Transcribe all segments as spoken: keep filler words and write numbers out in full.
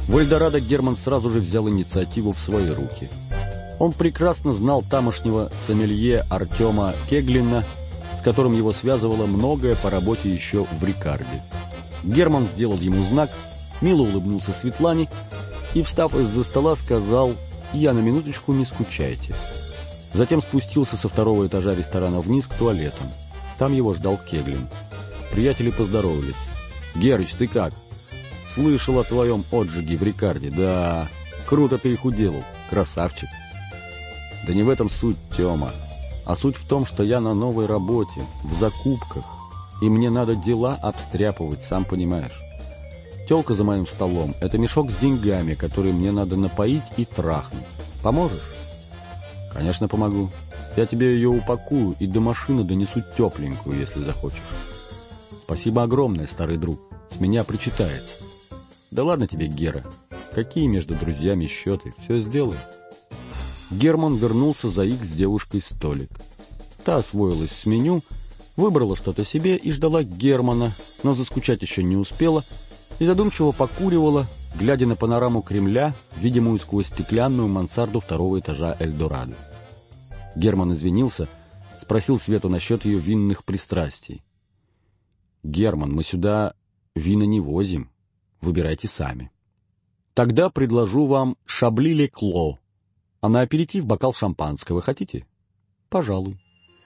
В Эльдорадо Герман сразу же взял инициативу в свои руки. Он прекрасно знал тамошнего сомелье Артема Кеглина, с которым его связывало многое по работе еще в Рикарде. Герман сделал ему знак, мило улыбнулся Светлане и, встав из-за стола, сказал: «Я на минуточку, не скучайте». Затем спустился со второго этажа ресторана вниз к туалетам. Там его ждал Кеглин. Приятели поздоровались. «Герыч, ты как?» «Слышал о твоем отжиге в Рикарде. Да, круто ты их уделал, красавчик». «Да не в этом суть, Тёма, а суть в том, что я на новой работе, в закупках, и мне надо дела обстряпывать, сам понимаешь. Тёлка за моим столом — это мешок с деньгами, который мне надо напоить и трахнуть. Поможешь?» «Конечно, помогу. Я тебе ее упакую и до машины донесу тепленькую, если захочешь». «Спасибо огромное, старый друг. С меня причитается». «Да ладно тебе, Гера. Какие между друзьями счеты? Все сделаю». Герман вернулся за их с девушкой столик. Та освоилась с меню, выбрала что-то себе и ждала Германа, но заскучать еще не успела и задумчиво покуривала, глядя на панораму Кремля, видимую сквозь стеклянную мансарду второго этажа Эльдорадо. Герман извинился, спросил Свету насчет ее винных пристрастий. «Герман, мы сюда вина не возим. Выбирайте сами. Тогда предложу вам шабли-ле-кло, а на аперитив бокал шампанского хотите?» «Пожалуй».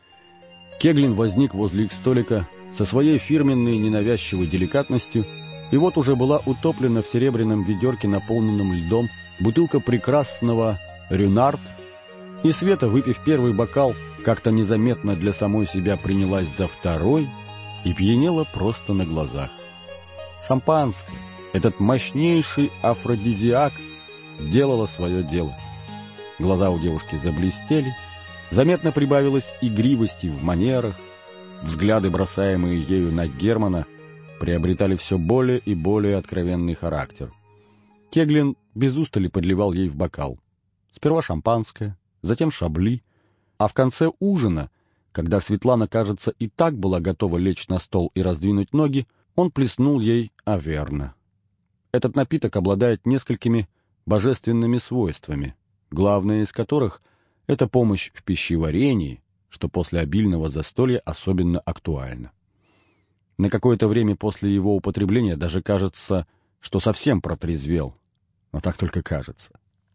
Кеглин возник возле их столика со своей фирменной ненавязчивой деликатностью, и вот уже была утоплена в серебряном ведерке, наполненном льдом, бутылка прекрасного «Рюнард», и Света, выпив первый бокал, как-то незаметно для самой себя принялась за второй и пьянела просто на глазах. Шампанское, этот мощнейший афродизиак, делало свое дело. Глаза у девушки заблестели, заметно прибавилось игривости в манерах, взгляды, бросаемые ею на Германа, приобретали все более и более откровенный характер. Кеглин без устали подливал ей в бокал. Сперва шампанское, затем шабли, а в конце ужина, когда Светлана, кажется, и так была готова лечь на стол и раздвинуть ноги, он плеснул ей аверна. Этот напиток обладает несколькими божественными свойствами, главное из которых — это помощь в пищеварении, что после обильного застолья особенно актуально. На какое-то время после его употребления даже кажется, что совсем протрезвел, но так только кажется.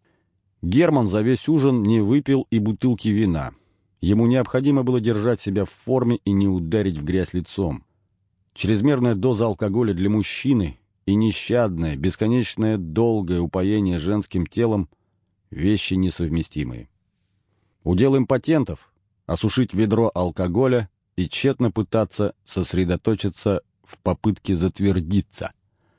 Герман за весь ужин не выпил и бутылки вина. Ему необходимо было держать себя в форме и не ударить в грязь лицом. Чрезмерная доза алкоголя для мужчины и нещадное, бесконечное долгое упоение женским телом — вещи несовместимые. Удел импотентов — осушить ведро алкоголя и тщетно пытаться сосредоточиться в попытке затвердиться.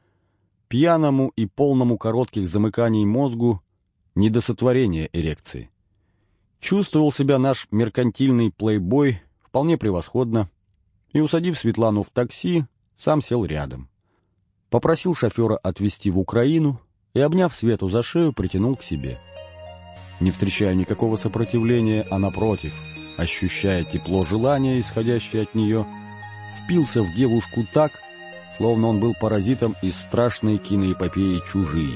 Пьяному и полному коротких замыканий мозгу не до сотворения эрекции. Чувствовал себя наш меркантильный плейбой вполне превосходно и, усадив Светлану в такси, сам сел рядом. Попросил шофера отвезти в Украину и, обняв Свету за шею, притянул к себе. Не встречая никакого сопротивления, а напротив, ощущая тепло желания, исходящее от нее, впился в девушку так, словно он был паразитом из страшной киноэпопеи «Чужие».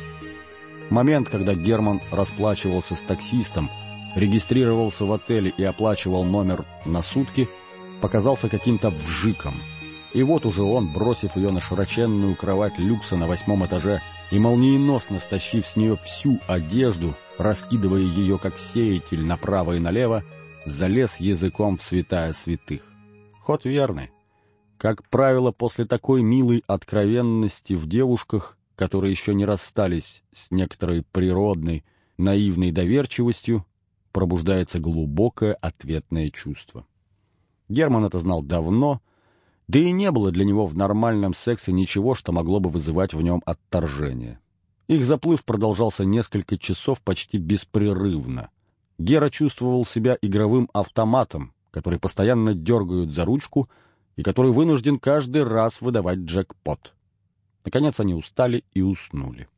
Момент, когда Герман расплачивался с таксистом, регистрировался в отеле и оплачивал номер на сутки, показался каким-то вжиком. И вот уже он, бросив ее на широченную кровать люкса на восьмом этаже и молниеносно стащив с нее всю одежду, раскидывая ее как сеятель направо и налево, залез языком в святая святых. Ход верный. Как правило, после такой милой откровенности в девушках, которые еще не расстались с некоторой природной, наивной доверчивостью, пробуждается глубокое ответное чувство. Герман это знал давно, да и не было для него в нормальном сексе ничего, что могло бы вызывать в нем отторжение. Их заплыв продолжался несколько часов почти беспрерывно. Гера чувствовал себя игровым автоматом, который постоянно дергают за ручку и который вынужден каждый раз выдавать джекпот. Наконец они устали и уснули.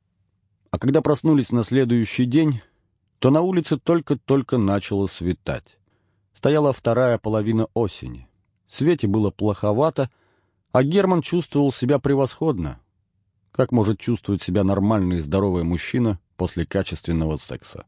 А когда проснулись на следующий день, то на улице только-только начало светать. Стояла вторая половина осени. Свете было плоховато, а Герман чувствовал себя превосходно. Как может чувствовать себя нормальный и здоровый мужчина после качественного секса?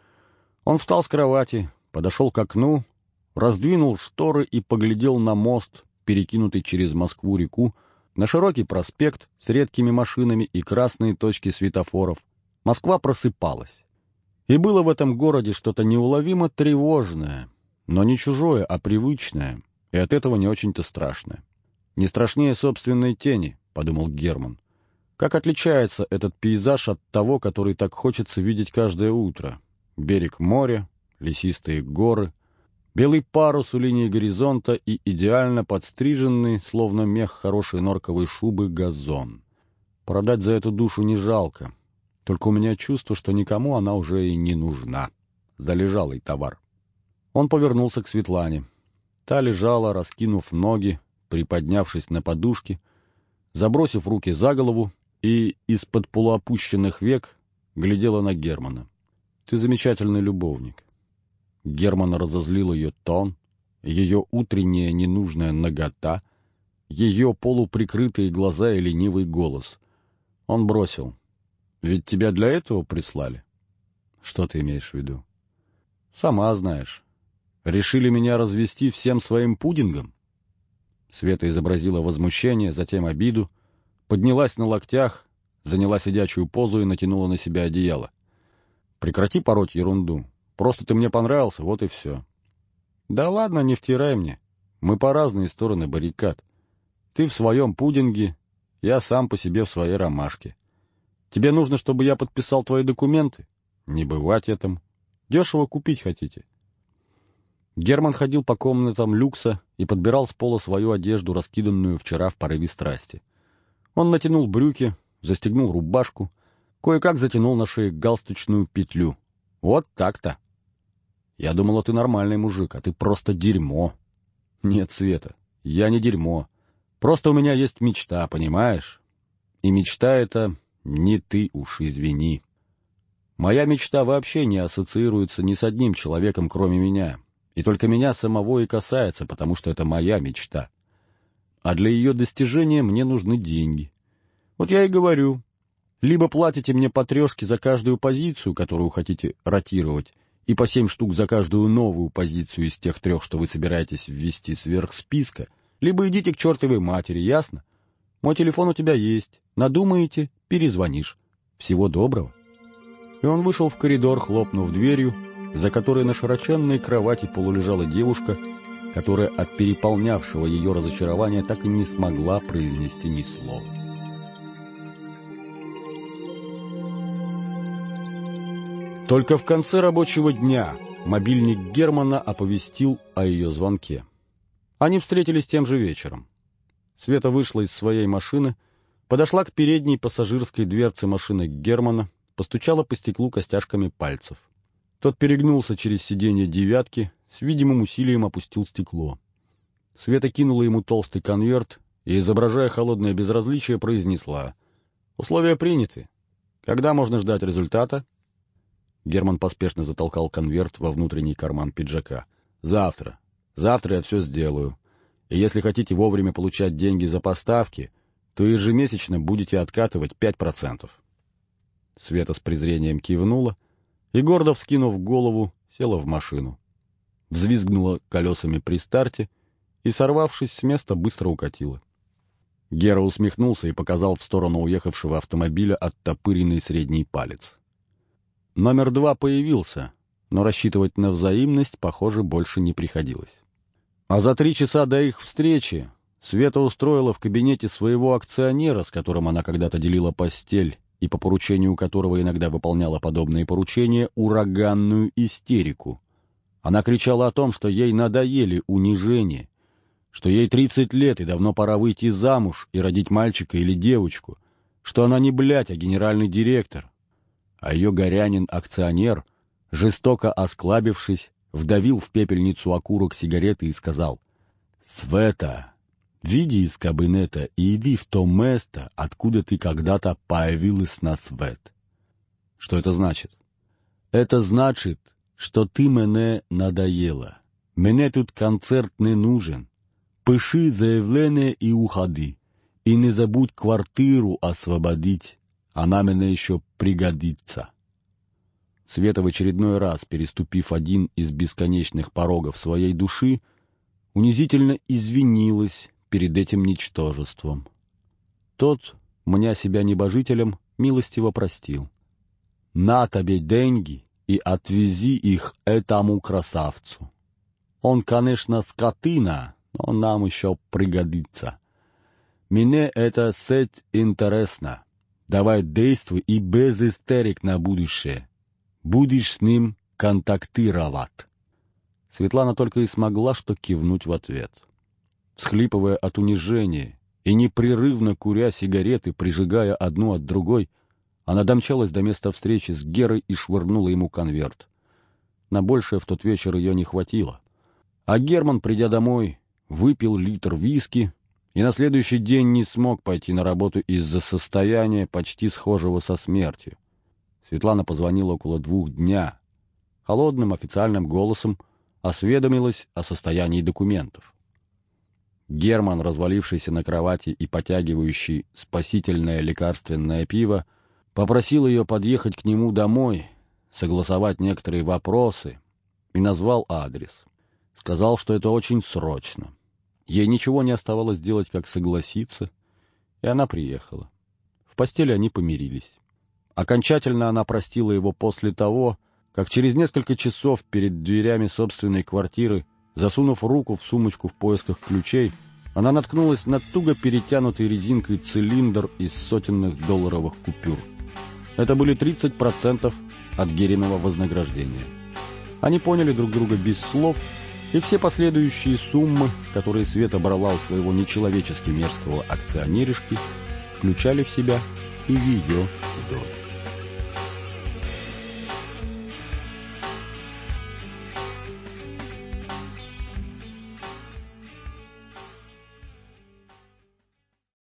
Он встал с кровати, подошел к окну, раздвинул шторы и поглядел на мост, перекинутый через Москву-реку, на широкий проспект с редкими машинами и красные точки светофоров. Москва просыпалась. И было в этом городе что-то неуловимо тревожное, но не чужое, а привычное, и от этого не очень-то страшное. «Не страшнее собственной тени», — подумал Герман. «Как отличается этот пейзаж от того, который так хочется видеть каждое утро? Берег моря, лесистые горы, белый парус у линии горизонта и идеально подстриженный, словно мех хорошей норковой шубы, газон. Продать за эту душу не жалко. Только у меня чувство, что никому она уже и не нужна. Залежалый товар». Он повернулся к Светлане. Та лежала, раскинув ноги, приподнявшись на подушке, забросив руки за голову, и из-под полуопущенных век глядела на Германа. «Ты замечательный любовник». Германа разозлил ее тон, ее утренняя ненужная нагота, ее полуприкрытые глаза и ленивый голос. Он бросил: «Ведь тебя для этого прислали?» «Что ты имеешь в виду?» «Сама знаешь. Решили меня развести всем своим пудингом?» Света изобразила возмущение, затем обиду, поднялась на локтях, заняла сидячую позу и натянула на себя одеяло. «Прекрати пороть ерунду. Просто ты мне понравился, вот и все». «Да ладно, не втирай мне. Мы по разные стороны баррикад. Ты в своем пудинге, я сам по себе в своей ромашке. Тебе нужно, чтобы я подписал твои документы? Не бывать этому. Дешево купить хотите?» Герман ходил по комнатам люкса и подбирал с пола свою одежду, раскиданную вчера в порыве страсти. Он натянул брюки, застегнул рубашку, кое-как затянул на шее галстучную петлю. «Вот так-то!» «Я думала, ты нормальный мужик, а ты просто дерьмо». «Нет, Света, я не дерьмо. Просто у меня есть мечта, понимаешь? И мечта эта не ты уж, извини. Моя мечта вообще не ассоциируется ни с одним человеком, кроме меня. И только меня самого и касается, потому что это моя мечта. А для ее достижения мне нужны деньги. Вот я и говорю, либо платите мне по трешке за каждую позицию, которую хотите ротировать, и по семь штук за каждую новую позицию из тех трех, что вы собираетесь ввести сверх списка, либо идите к чертовой матери, ясно? Мой телефон у тебя есть. Надумаете — перезвонишь. Всего доброго». И он вышел в коридор, хлопнув дверью, за которой на широченной кровати полулежала девушка, которая от переполнявшего ее разочарования так и не смогла произнести ни слова. Только в конце рабочего дня мобильник Германа оповестил о ее звонке. Они встретились тем же вечером. Света вышла из своей машины, подошла к передней пассажирской дверце машины Германа, постучала по стеклу костяшками пальцев. Тот перегнулся через сиденье девятки, с видимым усилием опустил стекло. Света кинула ему толстый конверт и, изображая холодное безразличие, произнесла: «Условия приняты. Когда можно ждать результата?» Герман поспешно затолкал конверт во внутренний карман пиджака. «Завтра. Завтра я все сделаю. И если хотите вовремя получать деньги за поставки, то ежемесячно будете откатывать пять процентов». Света с презрением кивнула и, гордо вскинув голову, села в машину. Взвизгнула колесами при старте и, сорвавшись с места, быстро укатила. Гера усмехнулся и показал в сторону уехавшего автомобиля оттопыренный средний палец. Номер два появился, но рассчитывать на взаимность, похоже, больше не приходилось. А за три часа до их встречи Света устроила в кабинете своего акционера, с которым она когда-то делила постель и по поручению которого иногда выполняла подобные поручения, ураганную истерику. Она кричала о том, что ей надоели унижения, что ей тридцать лет и давно пора выйти замуж и родить мальчика или девочку, что она не блядь, а генеральный директор. А ее горянин-акционер, жестоко осклабившись, вдавил в пепельницу окурок сигареты и сказал: «Света, выйди из кабинета и иди в то место, откуда ты когда-то появилась на свет». Что это значит? Это значит, что ты мне надоела. Мне тут концерт не нужен. Пиши заявление и уходи. И не забудь квартиру освободить, она мне еще пригодится». Света в очередной раз, переступив один из бесконечных порогов своей души, унизительно извинилась перед этим ничтожеством. Тот, мня себя небожителем, милостиво простил. «На тебе деньги и отвези их этому красавцу. Он, конечно, скотина, но нам еще пригодится. Мне эта сеть интересна. Давай действуй и без истерик на будущее. Будешь с ним контактировать». Светлана только и смогла что кивнуть в ответ. Всхлипывая от унижения и непрерывно куря сигареты, прижигая одну от другой, она домчалась до места встречи с Герой и швырнула ему конверт. На большее в тот вечер ее не хватило. А Герман, придя домой, выпил литр виски и на следующий день не смог пойти на работу из-за состояния, почти схожего со смертью. Светлана позвонила около двух дня. Холодным официальным голосом осведомилась о состоянии документов. Герман, развалившийся на кровати и потягивающий спасительное лекарственное пиво, попросил ее подъехать к нему домой, согласовать некоторые вопросы, и назвал адрес. Сказал, что это очень срочно. Ей ничего не оставалось делать, как согласиться, и она приехала. В постели они помирились. Окончательно она простила его после того, как через несколько часов перед дверями собственной квартиры, засунув руку в сумочку в поисках ключей, она наткнулась на туго перетянутый резинкой цилиндр из сотенных долларовых купюр. Это были тридцать процентов от Гериного вознаграждения. Они поняли друг друга без слов, и все последующие суммы, которые Света брала у своего нечеловечески мерзкого акционеришки, включали в себя и ее долю.